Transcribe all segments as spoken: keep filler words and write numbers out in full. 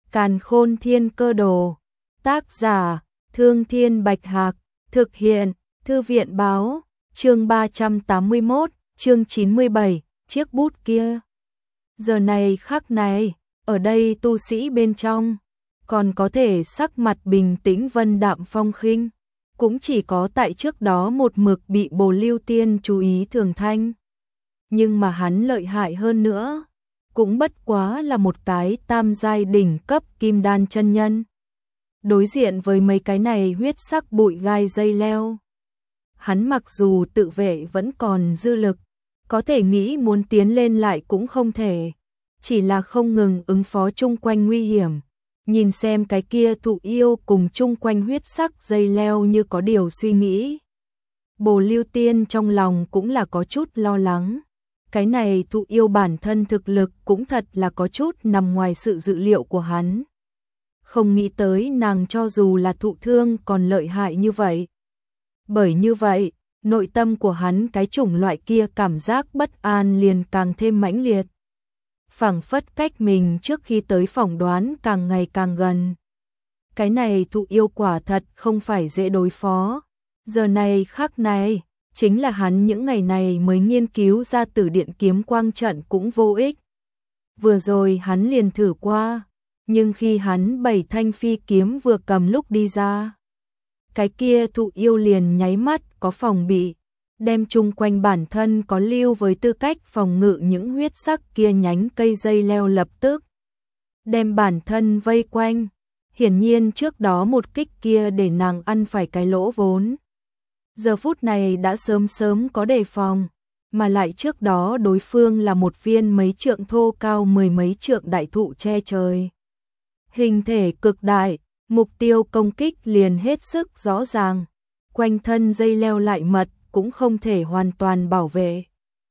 Càn Khôn Thiên Cơ Đồ. Tác giả: Thương Thiên Bạch Hạc. Thực hiện: Thư viện Báo. Chương ba trăm tám mươi mốt, chương chín mươi bảy, chiếc bút kia. Giờ này khắc này, ở đây tu sĩ bên trong, còn có thể sắc mặt bình tĩnh vân đạm phong khinh, cũng chỉ có tại trước đó một mực bị Bồ Lưu Tiên chú ý Thường Thanh. Nhưng mà hắn lợi hại hơn nữa, cũng bất quá là một cái tam giai đỉnh cấp kim đan chân nhân. Đối diện với mấy cái này huyết sắc bụi gai dây leo, hắn mặc dù tự vệ vẫn còn dư lực, có thể nghĩ muốn tiến lên lại cũng không thể, chỉ là không ngừng ứng phó chung quanh nguy hiểm. Nhìn xem cái kia thụ yêu cùng chung quanh huyết sắc dây leo như có điều suy nghĩ. Bồ Lưu Tiên trong lòng cũng là có chút lo lắng. Cái này thụ yêu bản thân thực lực cũng thật là có chút nằm ngoài sự dự liệu của hắn. Không nghĩ tới nàng cho dù là thụ thương còn lợi hại như vậy. Bởi như vậy, nội tâm của hắn cái chủng loại kia cảm giác bất an liền càng thêm mãnh liệt. Phảng phất cách mình trước khi tới phỏng đoán càng ngày càng gần. Cái này thụ yêu quả thật không phải dễ đối phó. Giờ này khắc này, chính là hắn những ngày này mới nghiên cứu ra Tử Điện kiếm quang trận cũng vô ích. Vừa rồi hắn liền thử qua, nhưng khi hắn bảy thanh phi kiếm vừa cầm lúc đi ra, cái kia thụ yêu liền nháy mắt có phòng bị, đem chung quanh bản thân có lưu với tư cách phòng ngự những huyết sắc kia nhánh cây dây leo lập tức đem bản thân vây quanh. Hiển nhiên trước đó một kích kia để nàng ăn phải cái lỗ vốn. Giờ phút này đã sớm sớm có đề phòng, mà lại trước đó đối phương là một viên mấy trượng thô cao mười mấy trượng đại thụ che trời. Hình thể cực đại, mục tiêu công kích liền hết sức rõ ràng, quanh thân dây leo lại mật cũng không thể hoàn toàn bảo vệ.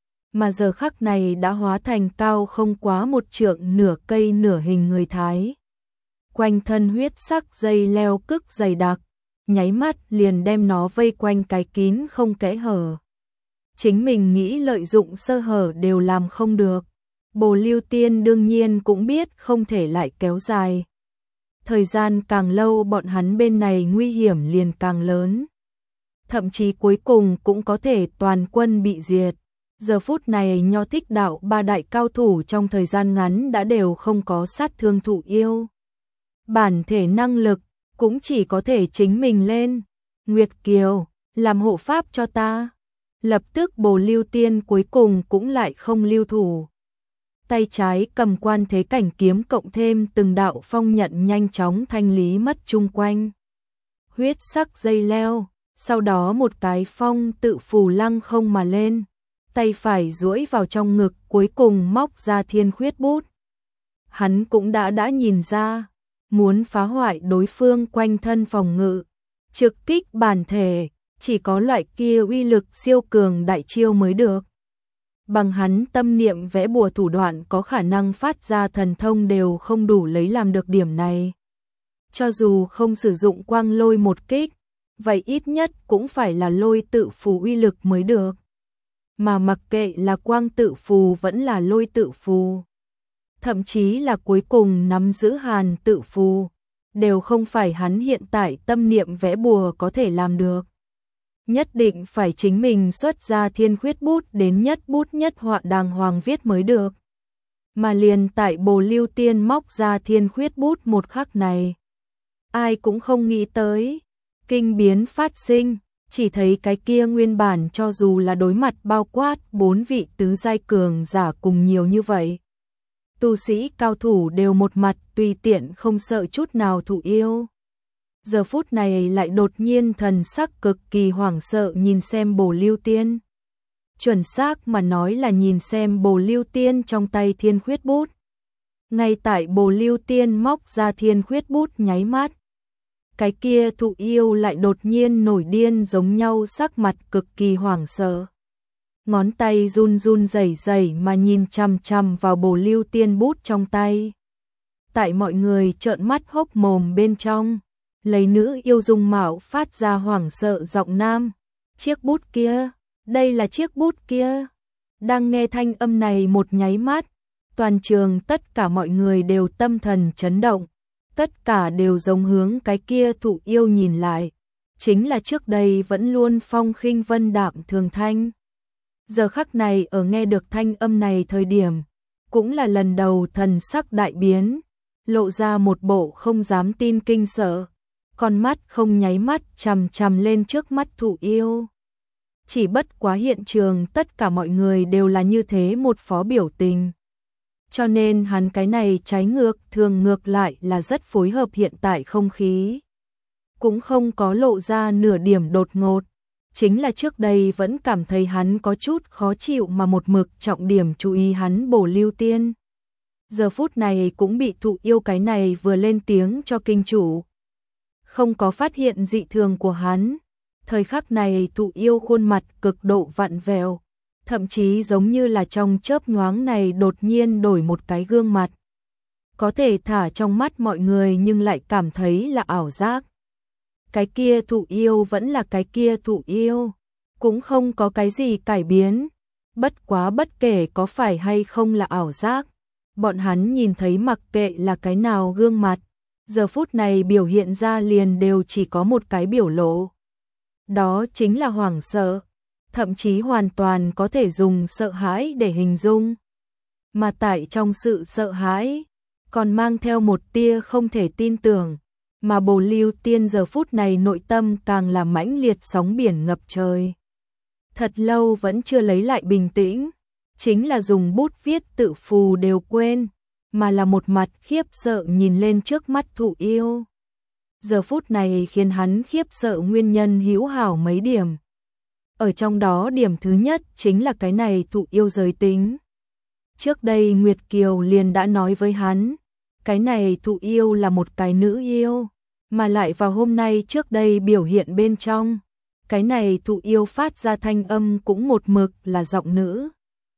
Mà giờ khắc này đã hóa thành cao không quá một trượng nửa cây nửa hình người Thái. Quanh thân huyết sắc dây leo cực dày đặc, nháy mắt liền đem nó vây quanh cái kín không kẽ hở. Chính mình nghĩ lợi dụng sơ hở đều làm không được. Bồ Lưu Tiên đương nhiên cũng biết không thể lại kéo dài. Thời gian càng lâu bọn hắn bên này nguy hiểm liền càng lớn. Thậm chí cuối cùng cũng có thể toàn quân bị diệt. Giờ phút này Nho Thích Đạo ba đại cao thủ trong thời gian ngắn đã đều không có sát thương thụ yêu. Bản thể năng lực cũng chỉ có thể chính mình lên. Nguyệt Kiều, làm hộ pháp cho ta. Lập tức Bồ Lưu Tiên cuối cùng cũng lại không lưu thủ. Tay trái cầm Quan Thế Cảnh kiếm cộng thêm từng đạo phong nhận nhanh chóng thanh lý mất chung quanh huyết sắc dây leo. Sau đó một cái phong tự phù lăng không mà lên, tay phải duỗi vào trong ngực cuối cùng móc ra thiên khuyết bút. Hắn cũng đã đã nhìn ra, muốn phá hoại đối phương quanh thân phòng ngự, trực kích bản thể, chỉ có loại kia uy lực siêu cường đại chiêu mới được. Bằng hắn tâm niệm vẽ bùa thủ đoạn có khả năng phát ra thần thông đều không đủ lấy làm được điểm này. Cho dù không sử dụng quang lôi một kích, vậy ít nhất cũng phải là lôi tự phù uy lực mới được. Mà mặc kệ là quang tự phù vẫn là lôi tự phù, thậm chí là cuối cùng nắm giữ hàn tự phù, đều không phải hắn hiện tại tâm niệm vẽ bùa có thể làm được. Nhất định phải chính mình xuất ra thiên khuyết bút đến nhất bút nhất họa đàng hoàng viết mới được. Mà liền tại Bồ Lưu Tiên móc ra thiên khuyết bút một khắc này, ai cũng không nghĩ tới. Kinh biến phát sinh, chỉ thấy cái kia nguyên bản cho dù là đối mặt bao quát bốn vị tứ giai cường giả cùng nhiều như vậy. Tu sĩ cao thủ đều một mặt tùy tiện không sợ chút nào thụ yêu. Giờ phút này lại đột nhiên thần sắc cực kỳ hoảng sợ nhìn xem Bồ Lưu Tiên. Chuẩn xác mà nói là nhìn xem Bồ Lưu Tiên trong tay thiên khuyết bút. Ngay tại Bồ Lưu Tiên móc ra thiên khuyết bút nháy mắt, cái kia thụ yêu lại đột nhiên nổi điên giống nhau, sắc mặt cực kỳ hoảng sợ. Ngón tay run run rẩy rẩy mà nhìn chằm chằm vào Bồ Lưu Tiên bút trong tay. Tại mọi người trợn mắt hốc mồm bên trong, lấy nữ yêu dung mạo phát ra hoảng sợ giọng nam. Chiếc bút kia, đây là chiếc bút kia. Đang nghe thanh âm này một nháy mắt, toàn trường tất cả mọi người đều tâm thần chấn động, tất cả đều giống hướng cái kia thụ yêu nhìn lại, chính là trước đây vẫn luôn phong khinh vân đạm thường thanh. Giờ khắc này ở nghe được thanh âm này thời điểm, cũng là lần đầu thần sắc đại biến, lộ ra một bộ không dám tin kinh sợ, con mắt không nháy mắt chằm chằm lên trước mắt thụ yêu. Chỉ bất quá hiện trường tất cả mọi người đều là như thế một phó biểu tình. Cho nên hắn cái này trái ngược thường ngược lại là rất phối hợp hiện tại không khí. Cũng không có lộ ra nửa điểm đột ngột. Chính là trước đây vẫn cảm thấy hắn có chút khó chịu mà một mực trọng điểm chú ý hắn Bổ Lưu Tiên. Giờ phút này cũng bị thụ yêu cái này vừa lên tiếng cho kinh chủ. Không có phát hiện dị thường của hắn. Thời khắc này thụ yêu khuôn mặt cực độ vặn vẹo, thậm chí giống như là trong chớp nhoáng này đột nhiên đổi một cái gương mặt. Có thể thả trong mắt mọi người nhưng lại cảm thấy là ảo giác. Cái kia thụ yêu vẫn là cái kia thụ yêu, cũng không có cái gì cải biến. Bất quá bất kể có phải hay không là ảo giác, bọn hắn nhìn thấy mặc kệ là cái nào gương mặt, giờ phút này biểu hiện ra liền đều chỉ có một cái biểu lộ. Đó chính là hoảng sợ, thậm chí hoàn toàn có thể dùng sợ hãi để hình dung. Mà tại trong sự sợ hãi, còn mang theo một tia không thể tin tưởng, mà Bồ Lưu Tiên giờ phút này nội tâm càng là mãnh liệt sóng biển ngập trời. Thật lâu vẫn chưa lấy lại bình tĩnh, chính là dùng bút viết tự phù đều quên, mà là một mặt khiếp sợ nhìn lên trước mắt thụ yêu. Giờ phút này khiến hắn khiếp sợ nguyên nhân hữu hảo mấy điểm. Ở trong đó điểm thứ nhất chính là cái này thụ yêu giới tính. Trước đây Nguyệt Kiều liền đã nói với hắn, cái này thụ yêu là một cái nữ yêu, mà lại vào hôm nay trước đây biểu hiện bên trong, cái này thụ yêu phát ra thanh âm cũng một mực là giọng nữ.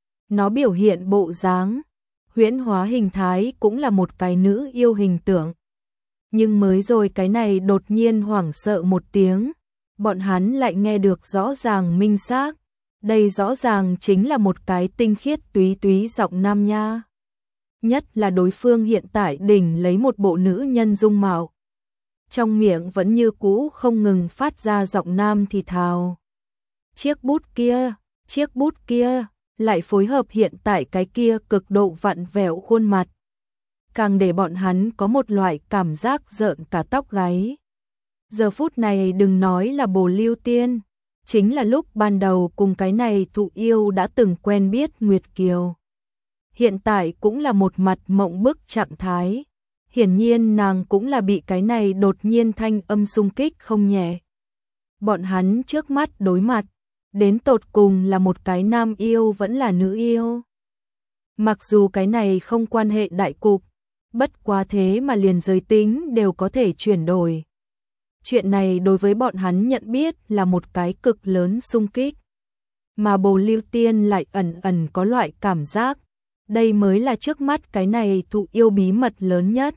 Nó biểu hiện bộ dáng, huyễn hóa hình thái cũng là một cái nữ yêu hình tượng. Nhưng mới rồi cái này đột nhiên hoảng sợ một tiếng, bọn hắn lại nghe được rõ ràng minh xác, đây rõ ràng chính là một cái tinh khiết túy túy giọng nam nha. Nhất là đối phương hiện tại đỉnh lấy một bộ nữ nhân dung mạo. Trong miệng vẫn như cũ không ngừng phát ra giọng nam thì thào. Chiếc bút kia, chiếc bút kia, lại phối hợp hiện tại cái kia cực độ vặn vẹo khuôn mặt. Càng để bọn hắn có một loại cảm giác rợn cả tóc gáy. Giờ phút này đừng nói là Bồ Lưu Tiên, chính là lúc ban đầu cùng cái này thụ yêu đã từng quen biết Nguyệt Kiều. Hiện tại cũng là một mặt mộng bức trạng thái. Hiển nhiên nàng cũng là bị cái này đột nhiên thanh âm xung kích không nhẹ. Bọn hắn trước mắt đối mặt, đến tột cùng là một cái nam yêu vẫn là nữ yêu. Mặc dù cái này không quan hệ đại cục, bất quá thế mà liền giới tính đều có thể chuyển đổi. Chuyện này đối với bọn hắn nhận biết là một cái cực lớn xung kích. Mà Bồ Lưu Tiên lại ẩn ẩn có loại cảm giác, đây mới là trước mắt cái này thụ yêu bí mật lớn nhất.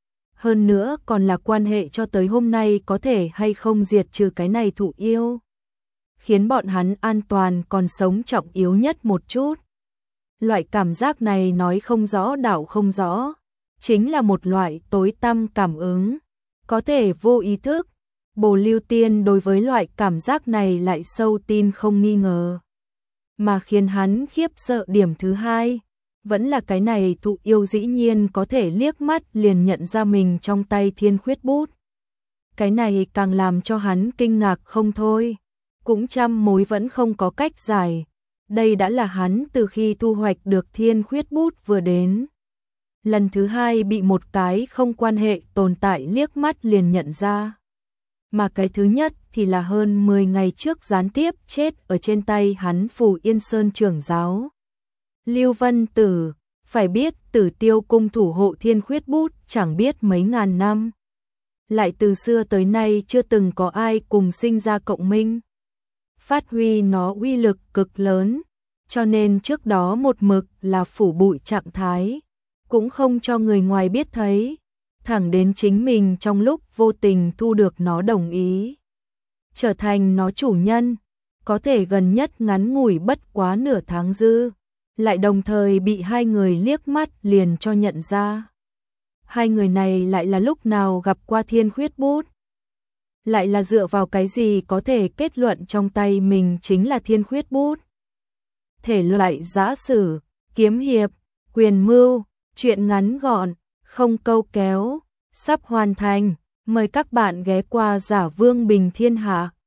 Hơn nữa còn là quan hệ cho tới hôm nay có thể hay không diệt trừ cái này thụ yêu. Khiến bọn hắn an toàn còn sống trọng yếu nhất một chút. Loại cảm giác này nói không rõ đảo không rõ, chính là một loại tối tăm cảm ứng, có thể vô ý thức. Bồ Lưu Tiên đối với loại cảm giác này lại sâu tin không nghi ngờ. Mà khiến hắn khiếp sợ điểm thứ hai, vẫn là cái này thụ yêu dĩ nhiên có thể liếc mắt liền nhận ra mình trong tay thiên khuyết bút. Cái này càng làm cho hắn kinh ngạc không thôi, cũng trăm mối vẫn không có cách giải. Đây đã là hắn từ khi thu hoạch được thiên khuyết bút vừa đến. Lần thứ hai bị một cái không quan hệ tồn tại liếc mắt liền nhận ra. Mà cái thứ nhất thì là hơn mười ngày trước gián tiếp chết ở trên tay hắn Phù Yên Sơn trưởng giáo. Lưu Vân Tử, phải biết Tử Tiêu cung thủ hộ thiên khuyết bút chẳng biết mấy ngàn năm. Lại từ xưa tới nay chưa từng có ai cùng sinh ra cộng minh. Phát huy nó uy lực cực lớn, cho nên trước đó một mực là phủ bụi trạng thái, cũng không cho người ngoài biết thấy. Thẳng đến chính mình trong lúc vô tình thu được nó đồng ý, trở thành nó chủ nhân, có thể gần nhất ngắn ngủi bất quá nửa tháng dư, lại đồng thời bị hai người liếc mắt liền cho nhận ra. hai người này lại là lúc nào gặp qua Thiên Khuyết bút? Lại là dựa vào cái gì có thể kết luận trong tay mình chính là Thiên Khuyết bút? Thể loại giã sử, kiếm hiệp, quyền mưu, truyện ngắn gọn, không câu kéo, sắp hoàn thành. Mời các bạn ghé qua Giả Vương Bình Thiên Hạ.